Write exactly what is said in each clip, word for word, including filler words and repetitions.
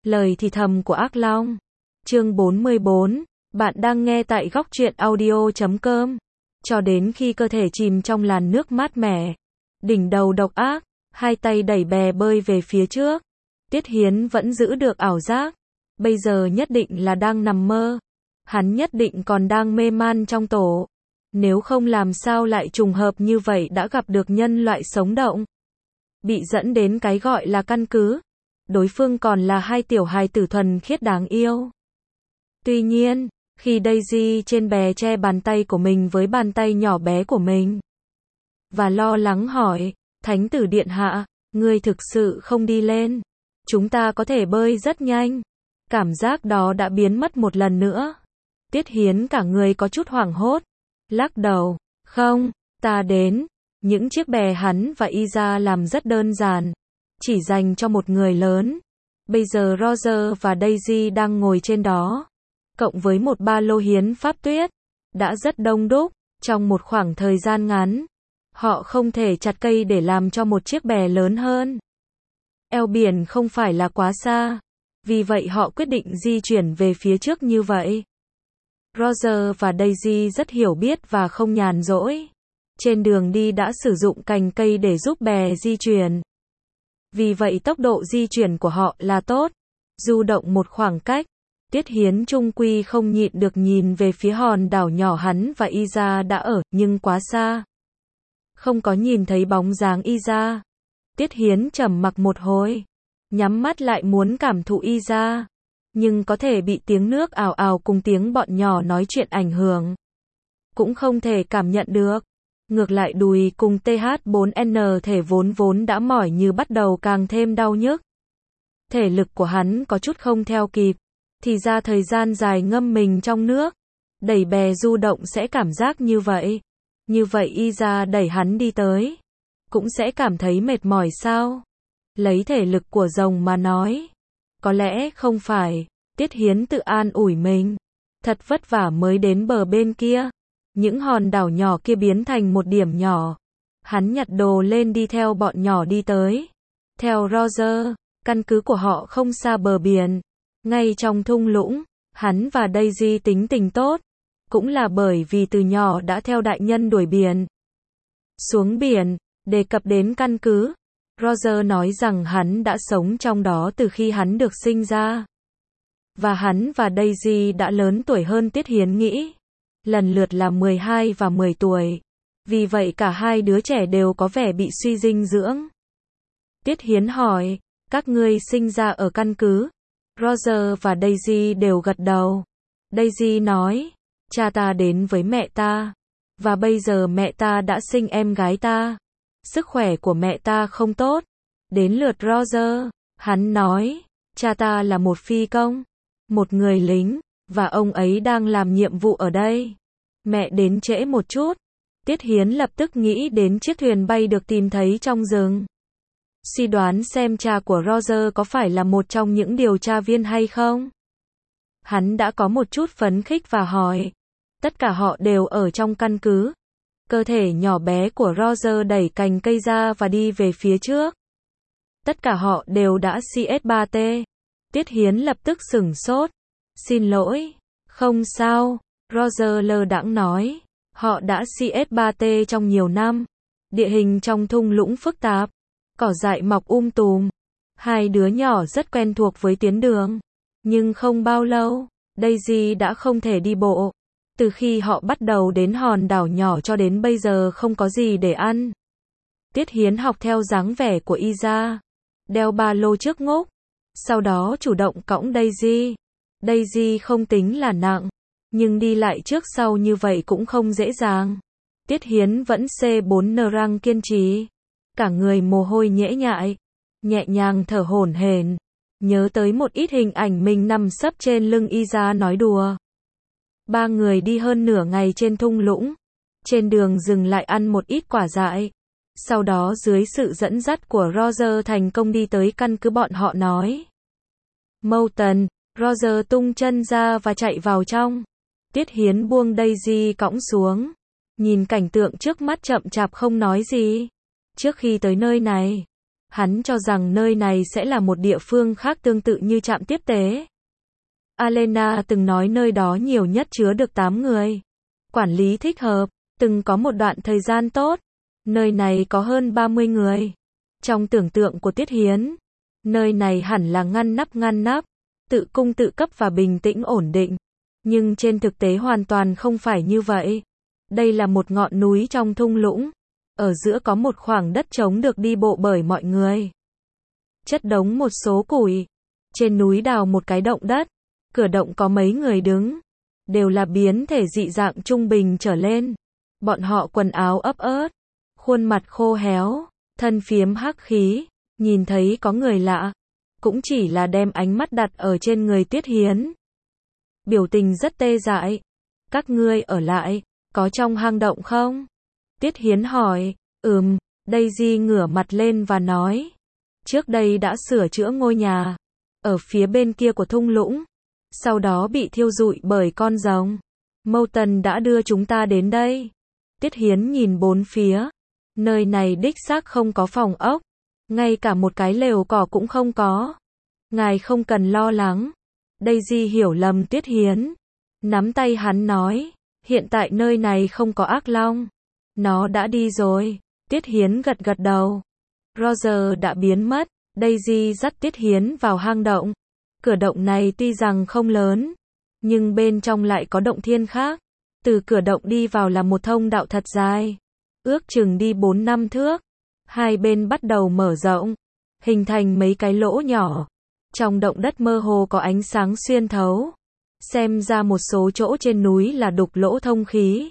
Lời thì thầm của ác long. Chương bốn mươi bốn. Bạn đang nghe tại góc truyện audio chấm com. Cho đến khi cơ thể chìm trong làn nước mát mẻ, đỉnh đầu độc ác, hai tay đẩy bè bơi về phía trước. Tiết Hiến vẫn giữ được ảo giác. Bây giờ nhất định là đang nằm mơ. Hắn nhất định còn đang mê man trong tổ. Nếu không làm sao lại trùng hợp như vậy đã gặp được nhân loại sống động. Bị dẫn đến cái gọi là căn cứ. Đối phương còn là hai tiểu hài tử thuần khiết đáng yêu. Tuy nhiên, khi Daisy trên bè che bàn tay của mình với bàn tay nhỏ bé của mình, và lo lắng hỏi, Thánh tử điện hạ, ngươi thực sự không đi lên. Chúng ta có thể bơi rất nhanh. Cảm giác đó đã biến mất một lần nữa. Tiết Hiến cả người có chút hoảng hốt. Lắc đầu, không, ta đến. Những chiếc bè hắn và Iza làm rất đơn giản. Chỉ dành cho một người lớn. Bây giờ Roger và Daisy đang ngồi trên đó. Cộng với một ba lô hiến pháp tuyết. Đã rất đông đúc. Trong một khoảng thời gian ngắn, họ không thể chặt cây để làm cho một chiếc bè lớn hơn. Eo biển không phải là quá xa. Vì vậy họ quyết định di chuyển về phía trước như vậy. Roger và Daisy rất hiểu biết và không nhàn rỗi. Trên đường đi đã sử dụng cành cây để giúp bè di chuyển. Vì vậy tốc độ di chuyển của họ là tốt. Du động một khoảng cách, Tiết Hiến trung quy không nhịn được nhìn về phía hòn đảo nhỏ hắn và Iza đã ở, nhưng quá xa. Không có nhìn thấy bóng dáng Iza. Tiết Hiến trầm mặc một hồi. Nhắm mắt lại muốn cảm thụ Iza. Nhưng có thể bị tiếng nước ào ào cùng tiếng bọn nhỏ nói chuyện ảnh hưởng. Cũng không thể cảm nhận được. Ngược lại đùi cùng T H bốn N thể vốn vốn đã mỏi như bắt đầu càng thêm đau nhức. Thể lực của hắn có chút không theo kịp. Thì ra thời gian dài ngâm mình trong nước, đẩy bè du động sẽ cảm giác như vậy. Như vậy Iza đẩy hắn đi tới, cũng sẽ cảm thấy mệt mỏi sao? Lấy thể lực của rồng mà nói. Có lẽ không phải. Tiết Hiến tự an ủi mình. Thật vất vả mới đến bờ bên kia. Những hòn đảo nhỏ kia biến thành một điểm nhỏ. Hắn nhặt đồ lên đi theo bọn nhỏ đi tới. Theo Roger, căn cứ của họ không xa bờ biển. Ngay trong thung lũng, hắn và Daisy tính tình tốt. Cũng là bởi vì từ nhỏ đã theo đại nhân đuổi biển. Xuống biển, đề cập đến căn cứ. Roger nói rằng hắn đã sống trong đó từ khi hắn được sinh ra. Và hắn và Daisy đã lớn tuổi hơn Tiết Hiến nghĩ. Lần lượt là mười hai và mười tuổi. Vì vậy cả hai đứa trẻ đều có vẻ bị suy dinh dưỡng. Tiết Hiến hỏi, các ngươi sinh ra ở căn cứ? Roger và Daisy đều gật đầu. Daisy nói, cha ta đến với mẹ ta. Và bây giờ mẹ ta đã sinh em gái ta. Sức khỏe của mẹ ta không tốt. Đến lượt Roger, hắn nói, cha ta là một phi công, một người lính, và ông ấy đang làm nhiệm vụ ở đây. Mẹ đến trễ một chút. Tiết Hiến lập tức nghĩ đến chiếc thuyền bay được tìm thấy trong rừng. Suy đoán xem cha của Roger có phải là một trong những điều tra viên hay không. Hắn đã có một chút phấn khích và hỏi. Tất cả họ đều ở trong căn cứ. Cơ thể nhỏ bé của Roger đẩy cành cây ra và đi về phía trước. Tất cả họ đều đã C S ba T. Tiết Hiến lập tức sửng sốt. Xin lỗi. Không sao. Roger lơ đãng nói. Họ đã C S ba T trong nhiều năm. Địa hình trong thung lũng phức tạp. Cỏ dại mọc um tùm. Hai đứa nhỏ rất quen thuộc với tuyến đường. Nhưng không bao lâu, Daisy đã không thể đi bộ. Từ khi họ bắt đầu đến hòn đảo nhỏ cho đến bây giờ không có gì để ăn. Tiết Hiến học theo dáng vẻ của Iza. Đeo ba lô trước ngốc. Sau đó chủ động cõng Daisy. Daisy không tính là nặng. Nhưng đi lại trước sau như vậy cũng không dễ dàng. Tiết Hiến vẫn C bốn N răng kiên trì. Cả người mồ hôi nhễ nhại. Nhẹ nhàng thở hổn hển. Nhớ tới một ít hình ảnh mình nằm sấp trên lưng Iza nói đùa. Ba người đi hơn nửa ngày trên thung lũng. Trên đường dừng lại ăn một ít quả dại. Sau đó dưới sự dẫn dắt của Roger thành công đi tới căn cứ bọn họ nói. Moulton, Roger tung chân ra và chạy vào trong. Tiết Hiến buông Daisy cõng xuống. Nhìn cảnh tượng trước mắt chậm chạp không nói gì. Trước khi tới nơi này, Hắn cho rằng nơi này sẽ là một địa phương khác tương tự như trạm tiếp tế. Alena từng nói nơi đó nhiều nhất chứa được tám người. Quản lý thích hợp, từng có một đoạn thời gian tốt. Nơi này có hơn ba mươi người. Trong tưởng tượng của Tiết Hiến, nơi này hẳn là ngăn nắp ngăn nắp, tự cung tự cấp và bình tĩnh ổn định. Nhưng trên thực tế hoàn toàn không phải như vậy. Đây là một ngọn núi trong thung lũng. Ở giữa có một khoảng đất trống được đi bộ bởi mọi người. Chất đống một số củi. Trên núi đào một cái động đất. Cửa động có mấy người đứng. Đều là biến thể dị dạng trung bình trở lên. Bọn họ quần áo ấp ớt. Khuôn mặt khô héo. Thân phiếm hắc khí. Nhìn thấy có người lạ. Cũng chỉ là đem ánh mắt đặt ở trên người Tiết Hiến. Biểu tình rất tê dại. Các ngươi ở lại. Có trong hang động không? Tiết Hiến hỏi. Ừm. Daisy ngửa mặt lên và nói. Trước đây đã sửa chữa ngôi nhà. Ở phía bên kia của thung lũng. Sau đó bị thiêu rụi bởi con rồng. Moulton đã đưa chúng ta đến đây. Tiết Hiến nhìn bốn phía. Nơi này đích xác không có phòng ốc. Ngay cả một cái lều cỏ cũng không có. Ngài không cần lo lắng. Daisy hiểu lầm Tiết Hiến. Nắm tay hắn nói. Hiện tại nơi này không có ác long. Nó đã đi rồi. Tiết Hiến gật gật đầu. Roger đã biến mất. Daisy dắt Tiết Hiến vào hang động. Cửa động này tuy rằng không lớn, nhưng bên trong lại có động thiên khác. Từ cửa động đi vào là một thông đạo thật dài. Ước chừng đi bốn năm thước. Hai bên bắt đầu mở rộng. Hình thành mấy cái lỗ nhỏ. Trong động đất mơ hồ có ánh sáng xuyên thấu. Xem ra một số chỗ trên núi là đục lỗ thông khí.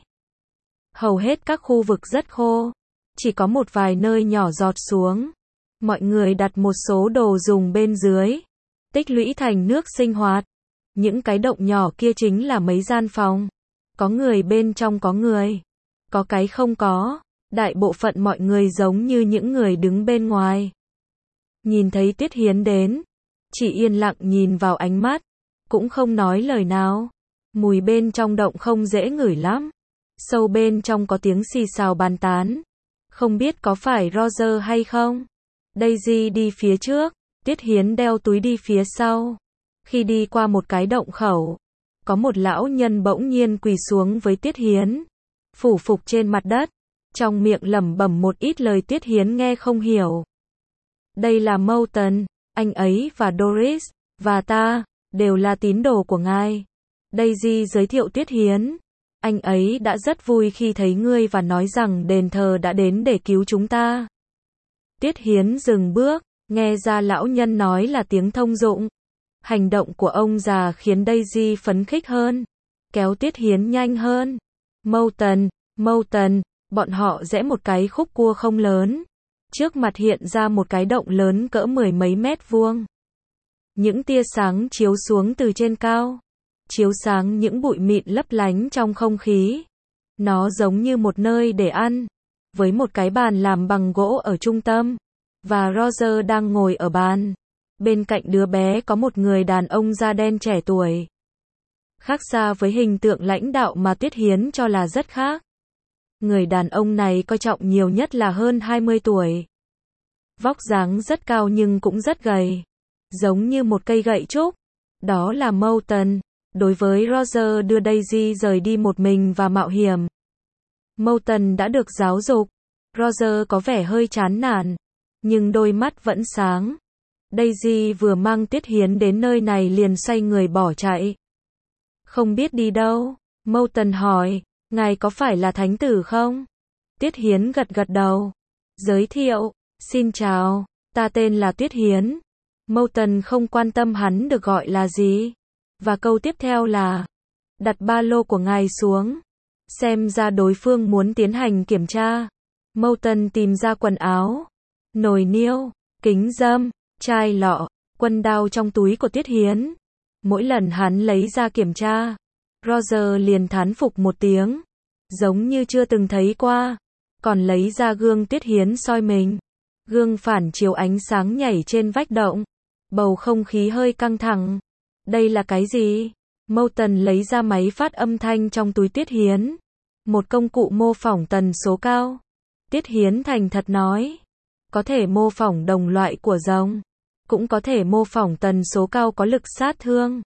Hầu hết các khu vực rất khô. Chỉ có một vài nơi nhỏ giọt xuống. Mọi người đặt một số đồ dùng bên dưới. Tích lũy thành nước sinh hoạt. Những cái động nhỏ kia chính là mấy gian phòng. Có người bên trong có người. Có cái không có. Đại bộ phận mọi người giống như những người đứng bên ngoài. Nhìn thấy Tiết Hiến đến. Chỉ yên lặng nhìn vào ánh mắt. Cũng không nói lời nào. Mùi bên trong động không dễ ngửi lắm. Sâu bên trong có tiếng xì xào bàn tán. Không biết có phải Roger hay không? Daisy đi phía trước. Tiết Hiến đeo túi đi phía sau. Khi đi qua một cái động khẩu, có một lão nhân bỗng nhiên quỳ xuống với Tiết Hiến, phủ phục trên mặt đất, trong miệng lẩm bẩm một ít lời Tiết Hiến nghe không hiểu. Đây là Moulton, anh ấy và Doris, và ta, đều là tín đồ của ngài. Daisy giới thiệu Tiết Hiến. Anh ấy đã rất vui khi thấy ngươi và nói rằng đền thờ đã đến để cứu chúng ta. Tiết Hiến dừng bước. Nghe ra lão nhân nói là tiếng thông dụng. Hành động của ông già khiến Daisy phấn khích hơn. Kéo Tiết Hiến nhanh hơn. Moulton, Moulton, bọn họ rẽ một cái khúc cua không lớn. Trước mặt hiện ra một cái động lớn cỡ mười mấy mét vuông. Những tia sáng chiếu xuống từ trên cao. Chiếu sáng những bụi mịn lấp lánh trong không khí. Nó giống như một nơi để ăn. Với một cái bàn làm bằng gỗ ở trung tâm. Và Roger đang ngồi ở bàn. Bên cạnh đứa bé có một người đàn ông da đen trẻ tuổi. Khác xa với hình tượng lãnh đạo mà Tiết Hiến cho là rất khác. Người đàn ông này coi trọng nhiều nhất là hơn hai mươi tuổi. Vóc dáng rất cao nhưng cũng rất gầy. Giống như một cây gậy trúc. Đó là Moulton. Đối với Roger đưa Daisy rời đi một mình và mạo hiểm. Moulton đã được giáo dục. Roger có vẻ hơi chán nản. Nhưng đôi mắt vẫn sáng. Daisy vừa mang Tiết Hiến đến nơi này liền xoay người bỏ chạy. Không biết đi đâu? Moulton hỏi. Ngài có phải là thánh tử không? Tiết Hiến gật gật đầu. Giới thiệu. Xin chào. Ta tên là Tiết Hiến. Moulton không quan tâm hắn được gọi là gì. Và câu tiếp theo là. Đặt ba lô của ngài xuống. Xem ra đối phương muốn tiến hành kiểm tra. Moulton tìm ra quần áo. Nồi niêu, kính râm, chai lọ, quân đao trong túi của Tiết Hiến. Mỗi lần hắn lấy ra kiểm tra, Roger liền thán phục một tiếng. Giống như chưa từng thấy qua. Còn lấy ra gương Tiết Hiến soi mình. Gương phản chiếu ánh sáng nhảy trên vách động. Bầu không khí hơi căng thẳng. Đây là cái gì? Moulton lấy ra máy phát âm thanh trong túi Tiết Hiến. Một công cụ mô phỏng tần số cao. Tiết Hiến thành thật nói. có thể mô phỏng đồng loại của rồng, cũng có thể mô phỏng tần số cao có lực sát thương.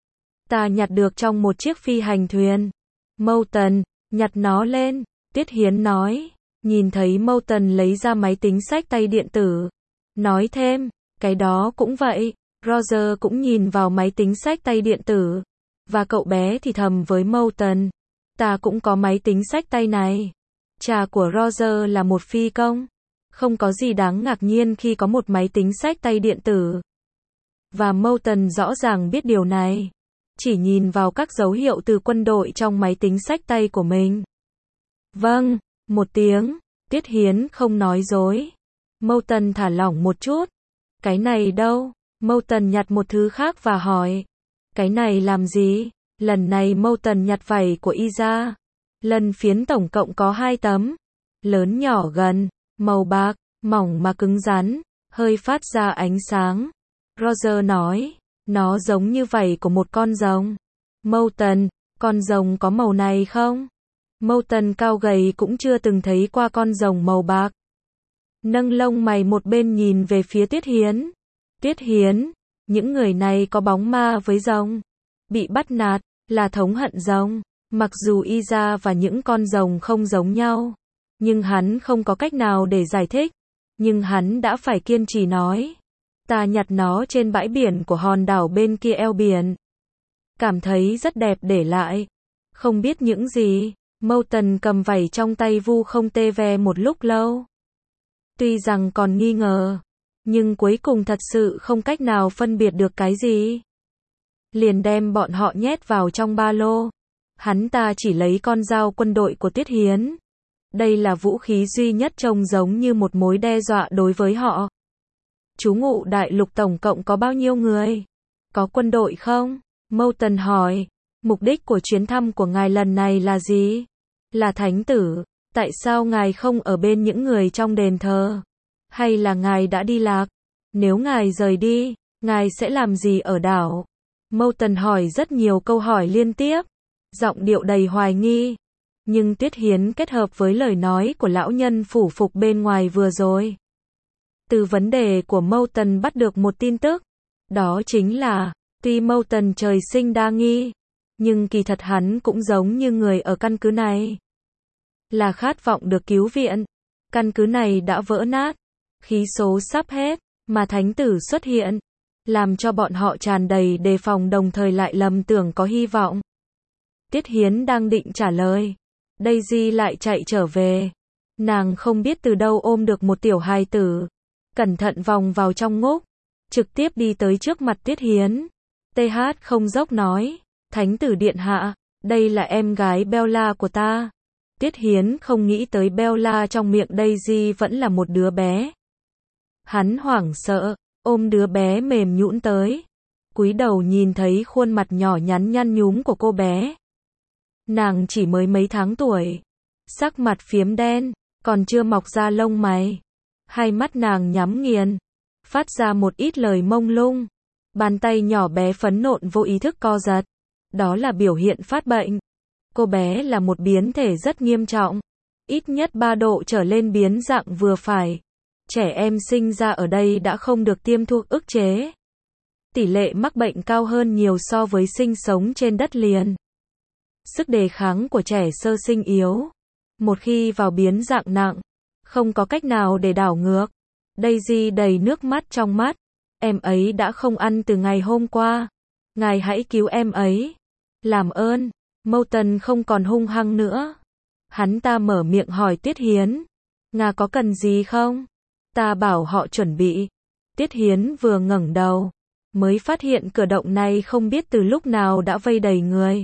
Ta nhặt được trong một chiếc phi hành thuyền. Mâu Tần, nhặt nó lên, Tiết Hiến nói. Nhìn thấy Mâu Tần lấy ra máy tính xách tay điện tử. Nói thêm, cái đó cũng vậy. Roger cũng nhìn vào máy tính xách tay điện tử. Và cậu bé thì thầm với Mâu Tần. Ta cũng có máy tính xách tay này. Cha của Roger là một phi công. Không có gì đáng ngạc nhiên khi có một máy tính xách tay điện tử. Và Mâu Tần rõ ràng biết điều này. Chỉ nhìn vào các dấu hiệu từ quân đội trong máy tính xách tay của mình. Vâng, một tiếng, Tiết Hiến không nói dối. Mâu Tần thả lỏng một chút. Cái này đâu? Mâu Tần nhặt một thứ khác và hỏi. Cái này làm gì? Lần này Mâu Tần nhặt vảy của y ra. Lần phiến tổng cộng có hai tấm. Lớn nhỏ gần, màu bạc, mỏng mà cứng rắn, hơi phát ra ánh sáng. Roger nói, nó giống như vảy của một con rồng. Mâu Tần, con rồng có màu này không? Mâu Tần cao gầy cũng chưa từng thấy qua con rồng màu bạc. Nâng lông mày một bên nhìn về phía Tiết Hiến. Tiết Hiến, những người này có bóng ma với rồng. Bị bắt nạt, là thống hận rồng. Mặc dù y ra và những con rồng không giống nhau. Nhưng hắn không có cách nào để giải thích. Nhưng hắn đã phải kiên trì nói. Ta nhặt nó trên bãi biển của hòn đảo bên kia eo biển. Cảm thấy rất đẹp để lại. Không biết những gì. Mâu Tần cầm vảy trong tay vu không tê ve một lúc lâu. Tuy rằng còn nghi ngờ. Nhưng cuối cùng thật sự không cách nào phân biệt được cái gì. Liền đem bọn họ nhét vào trong ba lô. Hắn ta chỉ lấy con dao quân đội của Tiết Hiến. Đây là vũ khí duy nhất trông giống như một mối đe dọa đối với họ. Trú ngụ đại lục tổng cộng có bao nhiêu người? Có quân đội không? Mâu Tần hỏi. Mục đích của chuyến thăm của ngài lần này là gì? Là thánh tử. Tại sao ngài không ở bên những người trong đền thờ? Hay là ngài đã đi lạc? Nếu ngài rời đi, ngài sẽ làm gì ở đảo? Mâu Tần hỏi rất nhiều câu hỏi liên tiếp. Giọng điệu đầy hoài nghi. Nhưng Tiết Hiến kết hợp với lời nói của lão nhân phủ phục bên ngoài vừa rồi. Từ vấn đề của Mâu Tần bắt được một tin tức. Đó chính là, tuy Mâu Tần trời sinh đa nghi, nhưng kỳ thật hắn cũng giống như người ở căn cứ này. Là khát vọng được cứu viện. Căn cứ này đã vỡ nát. Khí số sắp hết, mà thánh tử xuất hiện. Làm cho bọn họ tràn đầy đề phòng đồng thời lại lầm tưởng có hy vọng. Tiết Hiến đang định trả lời. Daisy lại chạy trở về. Nàng không biết từ đâu ôm được một tiểu hài tử. Cẩn thận vòng vào trong ngúc. Trực tiếp đi tới trước mặt Tiết Hiến. tê hát không dốc nói. Thánh tử điện hạ, đây là em gái Bella của ta. Tiết Hiến không nghĩ tới Bella trong miệng Daisy vẫn là một đứa bé. Hắn hoảng sợ, ôm đứa bé mềm nhũn tới. Cúi đầu nhìn thấy khuôn mặt nhỏ nhắn nhăn nhúm của cô bé. Nàng chỉ mới mấy tháng tuổi. Sắc mặt phiếm đen, còn chưa mọc ra lông mày. Hai mắt nàng nhắm nghiền. Phát ra một ít lời mông lung. Bàn tay nhỏ bé phấn nộn vô ý thức co giật. Đó là biểu hiện phát bệnh. Cô bé là một biến thể rất nghiêm trọng. Ít nhất ba độ trở lên biến dạng vừa phải. Trẻ em sinh ra ở đây đã không được tiêm thuốc ức chế. Tỷ lệ mắc bệnh cao hơn nhiều so với sinh sống trên đất liền. Sức đề kháng của trẻ sơ sinh yếu. Một khi vào biến dạng nặng, không có cách nào để đảo ngược. Daisy đầy nước mắt trong mắt. Em ấy đã không ăn từ ngày hôm qua. Ngài hãy cứu em ấy. Làm ơn. Mâu Tần không còn hung hăng nữa. Hắn ta mở miệng hỏi Tiết Hiến. Ngài có cần gì không? Ta bảo họ chuẩn bị. Tiết Hiến vừa ngẩng đầu, mới phát hiện cửa động này không biết từ lúc nào đã vây đầy người.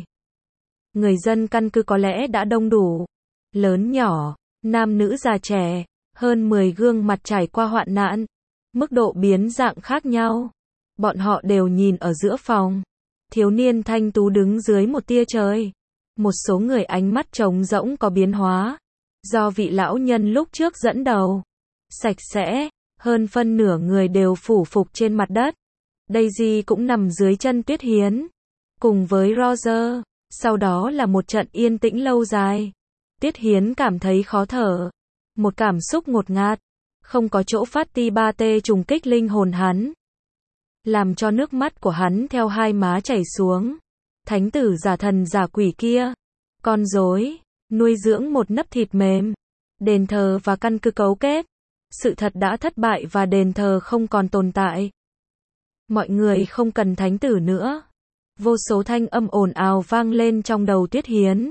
Người dân căn cứ có lẽ đã đông đủ. Lớn nhỏ, nam nữ già trẻ, hơn mười gương mặt trải qua hoạn nạn. Mức độ biến dạng khác nhau. Bọn họ đều nhìn ở giữa phòng. Thiếu niên thanh tú đứng dưới một tia trời. Một số người ánh mắt trống rỗng có biến hóa. Do vị lão nhân lúc trước dẫn đầu. Sạch sẽ, hơn phân nửa người đều phủ phục trên mặt đất. Daisy cũng nằm dưới chân Tiết Hiến. Cùng với Roger. Sau đó là một trận yên tĩnh lâu dài. Tiết Hiến cảm thấy khó thở. Một cảm xúc ngột ngạt. không có chỗ phát ti ba tê trùng kích linh hồn hắn, làm cho nước mắt của hắn theo hai má chảy xuống. Thánh tử giả thần giả quỷ kia, con rối, nuôi dưỡng một nấc thịt mềm, đền thờ và căn cứ cấu kết. Sự thật đã thất bại và đền thờ không còn tồn tại. Mọi người không cần thánh tử nữa. Vô số thanh âm ồn ào vang lên trong đầu Tuyết Hiến.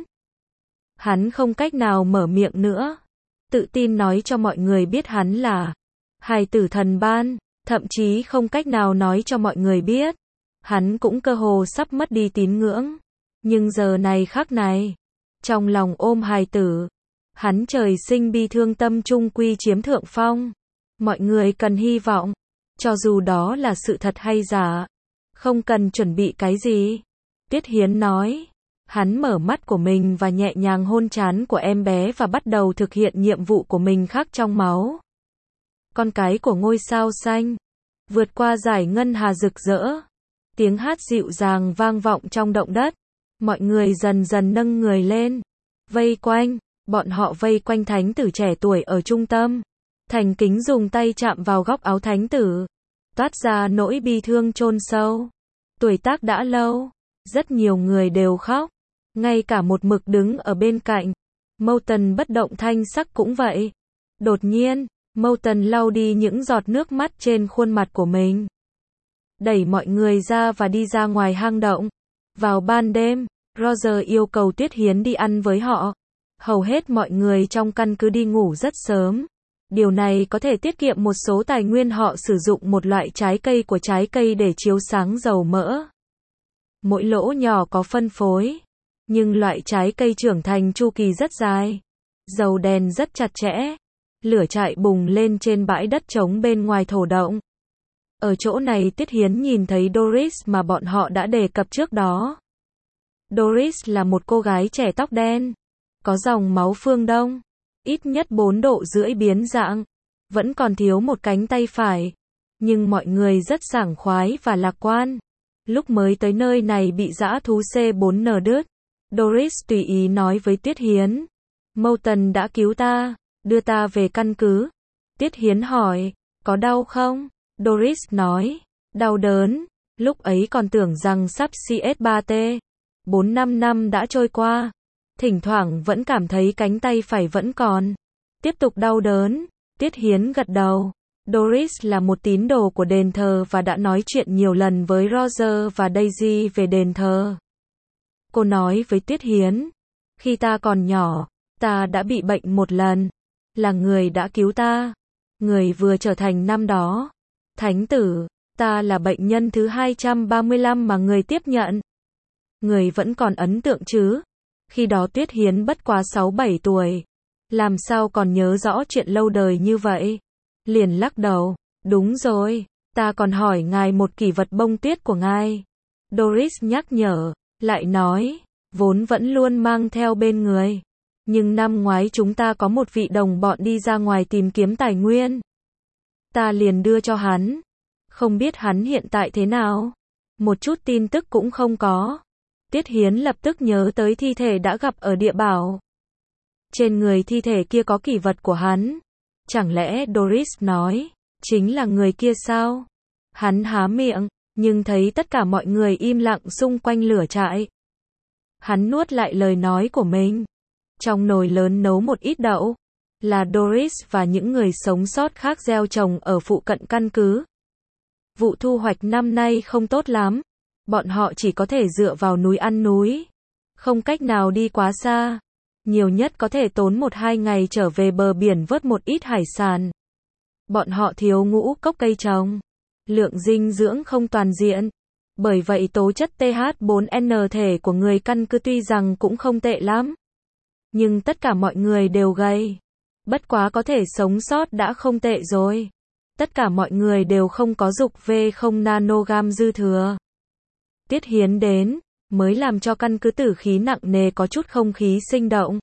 Hắn không cách nào mở miệng nữa. Tự tin nói cho mọi người biết hắn là hài tử thần ban, thậm chí không cách nào nói cho mọi người biết. Hắn cũng cơ hồ sắp mất đi tín ngưỡng. Nhưng giờ này khắc này, trong lòng ôm hài tử, hắn trời sinh bi thương tâm trung quy chiếm thượng phong. Mọi người cần hy vọng, cho dù đó là sự thật hay giả, không cần chuẩn bị cái gì. Tuyết Hiến nói. Hắn mở mắt của mình và nhẹ nhàng hôn trán của em bé và bắt đầu thực hiện nhiệm vụ của mình khắc trong máu. Con cái của ngôi sao xanh, vượt qua dải ngân hà rực rỡ. Tiếng hát dịu dàng vang vọng trong động đất. Mọi người dần dần nâng người lên, vây quanh. Bọn họ vây quanh thánh tử trẻ tuổi ở trung tâm. Thành kính dùng tay chạm vào góc áo thánh tử, toát ra nỗi bi thương chôn sâu. Tuổi tác đã lâu, rất nhiều người đều khóc, ngay cả một mực đứng ở bên cạnh. Moulton bất động thanh sắc cũng vậy. Đột nhiên, Moulton lau đi những giọt nước mắt trên khuôn mặt của mình, đẩy mọi người ra và đi ra ngoài hang động. Vào ban đêm, Roger yêu cầu Tuyết Hiến đi ăn với họ. Hầu hết mọi người trong căn cứ đi ngủ rất sớm. Điều này có thể tiết kiệm một số tài nguyên. Họ sử dụng một loại trái cây của trái cây để chiếu sáng dầu mỡ. Mỗi lỗ nhỏ có phân phối, nhưng loại trái cây trưởng thành chu kỳ rất dài. Dầu đèn rất chặt chẽ. Lửa trại bùng lên trên bãi đất trống bên ngoài thổ động. Ở chỗ này Tuyết Hiến nhìn thấy Doris mà bọn họ đã đề cập trước đó. Doris là một cô gái trẻ tóc đen, có dòng máu phương Đông, ít nhất bốn độ rưỡi biến dạng, vẫn còn thiếu một cánh tay phải. Nhưng mọi người rất sảng khoái và lạc quan. Lúc mới tới nơi này bị dã thú C bốn N đứt, Doris tùy ý nói với Tuyết Hiến. Moulton đã cứu ta, đưa ta về căn cứ. Tuyết Hiến hỏi, có đau không? Doris nói, đau đớn. Lúc ấy còn tưởng rằng sắp C S ba T. bốn năm năm đã trôi qua. Thỉnh thoảng vẫn cảm thấy cánh tay phải vẫn còn tiếp tục đau đớn. Tuyết Hiến gật đầu. Doris là một tín đồ của đền thờ và đã nói chuyện nhiều lần với Roger và Daisy về đền thờ. Cô nói với Tuyết Hiến, khi ta còn nhỏ, ta đã bị bệnh một lần. Là người đã cứu ta. Người vừa trở thành năm đó thánh tử. Ta là bệnh nhân thứ hai trăm ba mươi lăm mà người tiếp nhận. Người vẫn còn ấn tượng chứ? Khi đó Tuyết Hiến bất quá sáu bảy tuổi. Làm sao còn nhớ rõ chuyện lâu đời như vậy? Liền lắc đầu. Đúng rồi, ta còn hỏi ngài một kỷ vật bông tuyết của ngài. Doris nhắc nhở, lại nói, vốn vẫn luôn mang theo bên người. Nhưng năm ngoái chúng ta có một vị đồng bọn đi ra ngoài tìm kiếm tài nguyên. Ta liền đưa cho hắn. Không biết hắn hiện tại thế nào? Một chút tin tức cũng không có. Tuyết Hiến lập tức nhớ tới thi thể đã gặp ở địa bảo. Trên người thi thể kia có kỷ vật của hắn. Chẳng lẽ Doris nói, chính là người kia sao? Hắn há miệng, nhưng thấy tất cả mọi người im lặng xung quanh lửa trại. Hắn nuốt lại lời nói của mình. Trong nồi lớn nấu một ít đậu. Là Doris và những người sống sót khác gieo trồng ở phụ cận căn cứ. Vụ thu hoạch năm nay không tốt lắm. Bọn họ chỉ có thể dựa vào núi ăn núi. Không cách nào đi quá xa. Nhiều nhất có thể tốn một hai ngày trở về bờ biển vớt một ít hải sản. Bọn họ thiếu ngũ cốc cây trồng. Lượng dinh dưỡng không toàn diện. Bởi vậy tố chất T H bốn N thể của người căn cứ tuy rằng cũng không tệ lắm. Nhưng tất cả mọi người đều gầy. Bất quá có thể sống sót đã không tệ rồi. Tất cả mọi người đều không có dục V không nanogam dư thừa. Tuyết Hiến đến, mới làm cho căn cứ tử khí nặng nề có chút không khí sinh động.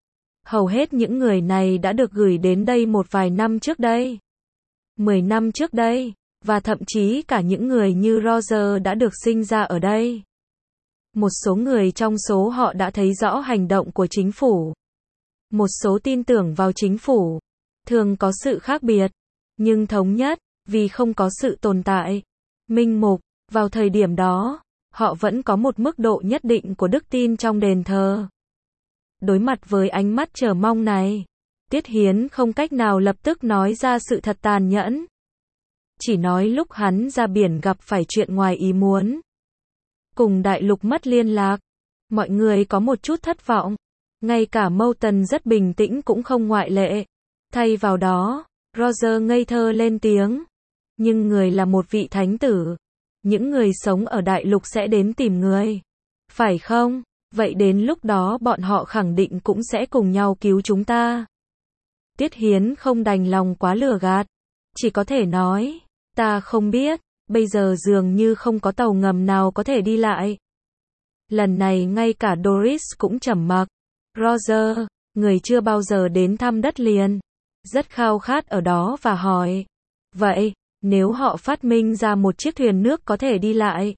Hầu hết những người này đã được gửi đến đây một vài năm trước đây. Mười năm trước đây, và thậm chí cả những người như Roger đã được sinh ra ở đây. Một số người trong số họ đã thấy rõ hành động của chính phủ. Một số tin tưởng vào chính phủ. Thường có sự khác biệt. nhưng thống nhất, vì không có sự tồn tại. Minh mục, vào thời điểm đó, họ vẫn có một mức độ nhất định của đức tin trong đền thờ. Đối mặt với ánh mắt chờ mong này, Tiết Hiến không cách nào lập tức nói ra sự thật tàn nhẫn. Chỉ nói lúc hắn ra biển gặp phải chuyện ngoài ý muốn. Cùng đại lục mất liên lạc, mọi người có một chút thất vọng. Ngay cả Moulton rất bình tĩnh cũng không ngoại lệ. Thay vào đó, Roger ngây thơ lên tiếng. Nhưng người là một vị thánh tử. Những người sống ở đại lục sẽ đến tìm người. Phải không? Vậy đến lúc đó bọn họ khẳng định cũng sẽ cùng nhau cứu chúng ta. Tiết Hiến không đành lòng quá lừa gạt. Chỉ có thể nói, ta không biết, bây giờ dường như không có tàu ngầm nào có thể đi lại. Lần này ngay cả Doris cũng trầm mặc. Roger, người chưa bao giờ đến thăm đất liền, rất khao khát ở đó và hỏi. Vậy, nếu họ phát minh ra một chiếc thuyền nước có thể đi lại,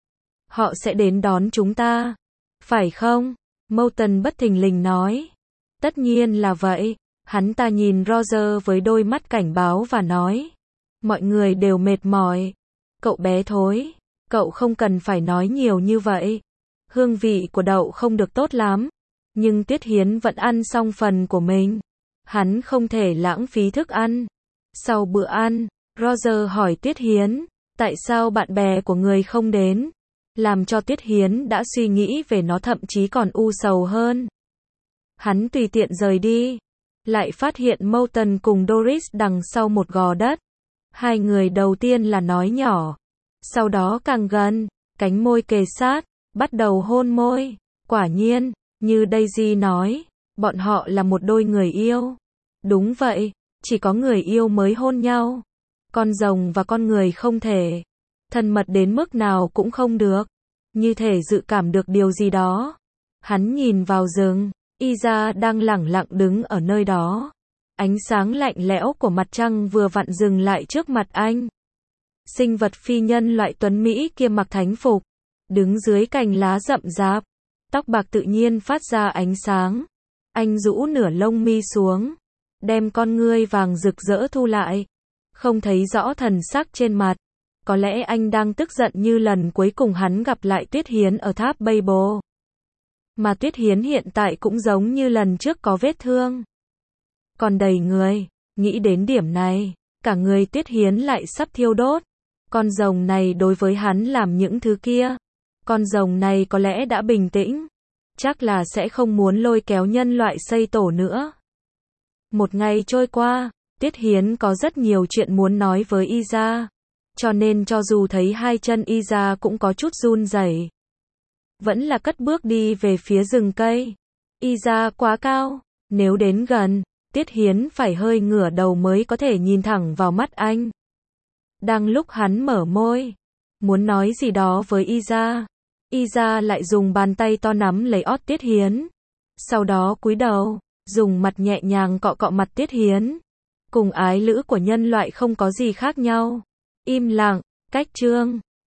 họ sẽ đến đón chúng ta, phải không? Moulton bất thình lình nói. Tất nhiên là vậy. Hắn ta nhìn Roger với đôi mắt cảnh báo và nói. Mọi người đều mệt mỏi. Cậu bé thối, cậu không cần phải nói nhiều như vậy. Hương vị của đậu không được tốt lắm. Nhưng Tiết Hiến vẫn ăn xong phần của mình. Hắn không thể lãng phí thức ăn. Sau bữa ăn, Roger hỏi Tiết Hiến, tại sao bạn bè của người không đến? Làm cho Tiết Hiến đã suy nghĩ về nó thậm chí còn u sầu hơn. Hắn tùy tiện rời đi. Lại phát hiện Moulton cùng Doris đằng sau một gò đất. Hai người đầu tiên là nói nhỏ. Sau đó càng gần, cánh môi kề sát, bắt đầu hôn môi. Quả nhiên, như Daisy nói, bọn họ là một đôi người yêu. Đúng vậy, chỉ có người yêu mới hôn nhau. Con rồng và con người không thể. Thân mật đến mức nào cũng không được. Như thể dự cảm được điều gì đó. Hắn nhìn vào rừng. Isa đang lẳng lặng đứng ở nơi đó. Ánh sáng lạnh lẽo của mặt trăng vừa vặn dừng lại trước mặt anh. Sinh vật phi nhân loại tuấn Mỹ kia mặc thánh phục. Đứng dưới cành lá rậm rạp. Tóc bạc tự nhiên phát ra ánh sáng. Anh rũ nửa lông mi xuống. Đem con ngươi vàng rực rỡ thu lại. Không thấy rõ thần sắc trên mặt. Có lẽ anh đang tức giận như lần cuối cùng hắn gặp lại Tuyết Hiến ở tháp Babel. Mà Tuyết Hiến hiện tại cũng giống như lần trước có vết thương. Còn đầy người, nghĩ đến điểm này, cả người Tuyết Hiến lại sắp thiêu đốt. Con rồng này đối với hắn làm những thứ kia. Con rồng này có lẽ đã bình tĩnh. Chắc là sẽ không muốn lôi kéo nhân loại xây tổ nữa. Một ngày trôi qua, Tuyết Hiến có rất nhiều chuyện muốn nói với Isa. Cho nên cho dù thấy hai chân Isa cũng có chút run rẩy, vẫn là cất bước đi về phía rừng cây. Isa quá cao, nếu đến gần, Tiết Hiến phải hơi ngửa đầu mới có thể nhìn thẳng vào mắt anh. Đang lúc hắn mở môi, muốn nói gì đó với Isa, Isa lại dùng bàn tay to nắm lấy ót Tiết Hiến. Sau đó cúi đầu, dùng mặt nhẹ nhàng cọ cọ mặt Tiết Hiến. Cùng ái lữ của nhân loại không có gì khác nhau. Im lặng, cách chương.